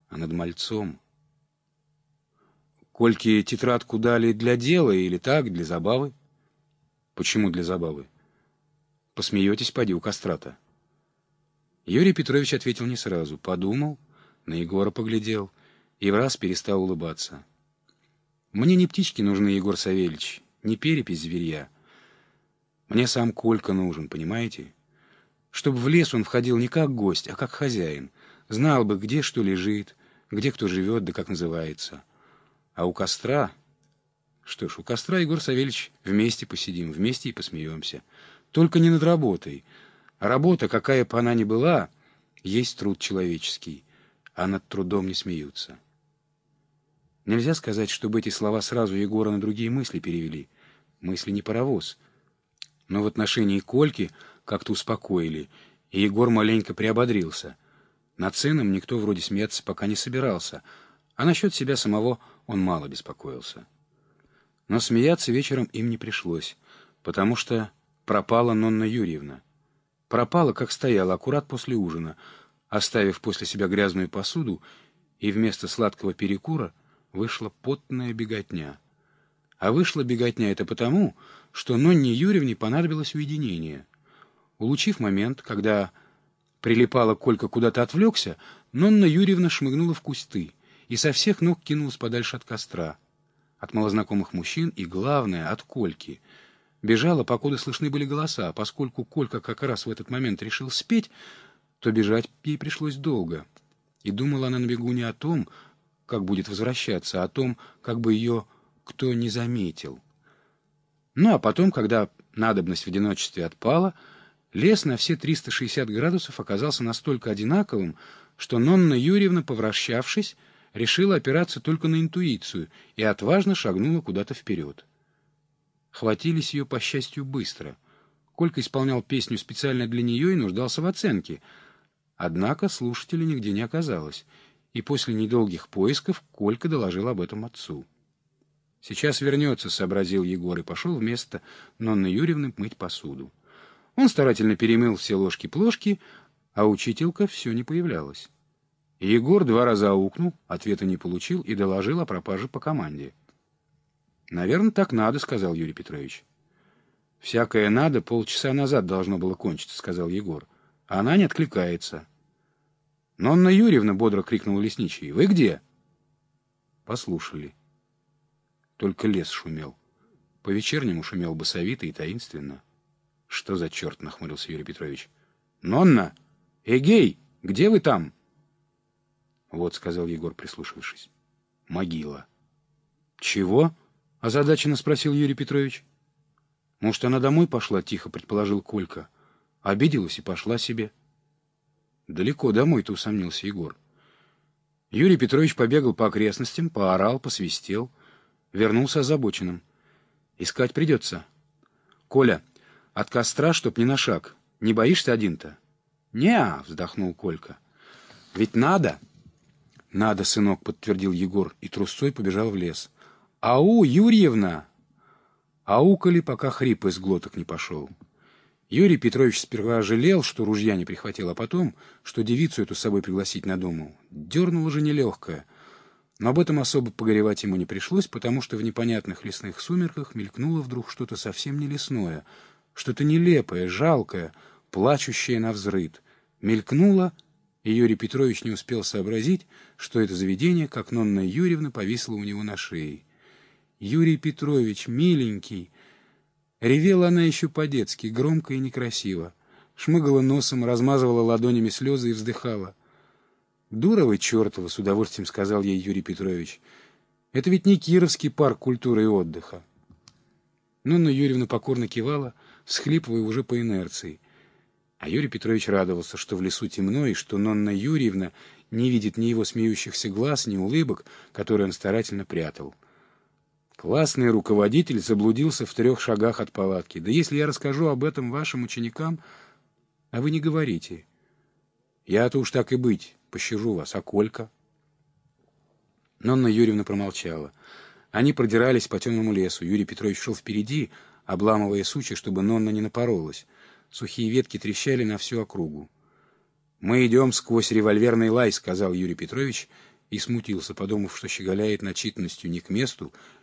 а над мальцом. Кольке тетрадку дали для дела или так, для забавы? Почему для забавы? Посмеетесь, поди, у костра-то. Юрий Петрович ответил не сразу. Подумал, на Егора поглядел и враз перестал улыбаться. Мне не птички нужны, Егор Савельич, не перепись зверья. Мне сам Колька нужен, понимаете? Чтобы в лес он входил не как гость, а как хозяин. Знал бы, где что лежит, где кто живет, да как называется. А у костра... Что ж, у костра, Егор Савельич, вместе посидим, вместе и посмеемся. Только не над работой. А работа, какая бы она ни была, есть труд человеческий, а над трудом не смеются. Нельзя сказать, чтобы эти слова сразу Егора на другие мысли перевели. Мысли не паровоз. Но в отношении Кольки как-то успокоили, и Егор маленько приободрился. Над сыном никто вроде смеяться пока не собирался, а насчет себя самого он мало беспокоился. Но смеяться вечером им не пришлось, потому что пропала Нонна Юрьевна. Пропала, как стояла, аккурат после ужина, оставив после себя грязную посуду, и вместо сладкого перекура вышла потная беготня. А вышла беготня это потому, что Нонне Юрьевне понадобилось уединение. Улучив момент, когда прилипала Колька куда-то отвлекся, Нонна Юрьевна шмыгнула в кусты и со всех ног кинулась подальше от костра, от малознакомых мужчин и, главное, от Кольки. Бежала, покуда слышны были голоса, а поскольку Колька как раз в этот момент решил спеть, то бежать ей пришлось долго. И думала она на бегу не о том, как будет возвращаться, а о том, как бы ее кто не заметил. Ну, а потом, когда надобность в одиночестве отпала, лес на все 360 градусов оказался настолько одинаковым, что Нонна Юрьевна, повращавшись, решила опираться только на интуицию и отважно шагнула куда-то вперед. Хватились ее, по счастью, быстро. Колька исполнял песню специально для нее и нуждался в оценке. Однако слушателя нигде не оказалось, и после недолгих поисков Колька доложил об этом отцу. «Сейчас вернется», — сообразил Егор, и пошел вместо Нонны Юрьевны мыть посуду. Он старательно перемыл все ложки-плошки, а учителька все не появлялась. Егор 2 раза аукнул, ответа не получил и доложил о пропаже по команде. «Наверное, так надо», — сказал Юрий Петрович. «Всякое надо полчаса назад должно было кончиться», — сказал Егор. «А она не откликается». «Нонна Юрьевна», — бодро крикнул лесничий, — «вы где?» Послушали. Только лес шумел. По-вечернему шумел басовито и таинственно. «Что за черт?» — нахмурился Юрий Петрович. «Нонна! Эгей! Где вы там?» «Вот», — сказал Егор, прислушавшись. «Могила». «Чего?» — озадаченно спросил Юрий Петрович. «Может, она домой пошла?» — тихо предположил Колька. «Обиделась и пошла себе». «Далеко домой-то», — усомнился Егор. Юрий Петрович побегал по окрестностям, поорал, посвистел. Вернулся озабоченным. «Искать придется. Коля, от костра, чтоб не на шаг. Не боишься один-то?» «Не-а», — вздохнул Колька. «Ведь надо?» «Надо, сынок», — подтвердил Егор, и трусцой побежал в лес. «Ау, Юрьевна!» Аукали, пока хрип из глоток не пошел. Юрий Петрович сперва жалел, что ружья не прихватил, а потом, что девицу эту с собой пригласить надумал. Дернула же нелегкая. Но об этом особо погоревать ему не пришлось, потому что в непонятных лесных сумерках мелькнуло вдруг что-то совсем не лесное, что-то нелепое, жалкое, плачущее навзрыд. Мелькнуло, и Юрий Петрович не успел сообразить, что это заведение, как Нонна Юрьевна, повисло у него на шее. «Юрий Петрович, миленький!» Ревела она еще по-детски, громко и некрасиво. Шмыгала носом, размазывала ладонями слезы и вздыхала. «Дура вы чертова!» — с удовольствием сказал ей Юрий Петрович. «Это ведь не Кировский парк культуры и отдыха». Нонна Юрьевна покорно кивала, всхлипывая уже по инерции. А Юрий Петрович радовался, что в лесу темно, и что Нонна Юрьевна не видит ни его смеющихся глаз, ни улыбок, которые он старательно прятал. Классный руководитель заблудился в 3 шагах от палатки. Да если я расскажу об этом вашим ученикам, а вы не говорите. Я-то уж так и быть, пощажу вас. А Колька? Нонна Юрьевна промолчала. Они продирались по темному лесу. Юрий Петрович шел впереди, обламывая сучья, чтобы Нонна не напоролась. Сухие ветки трещали на всю округу. «Мы идем сквозь револьверный лай», — сказал Юрий Петрович, и смутился, подумав, что щеголяет начитанностью не к месту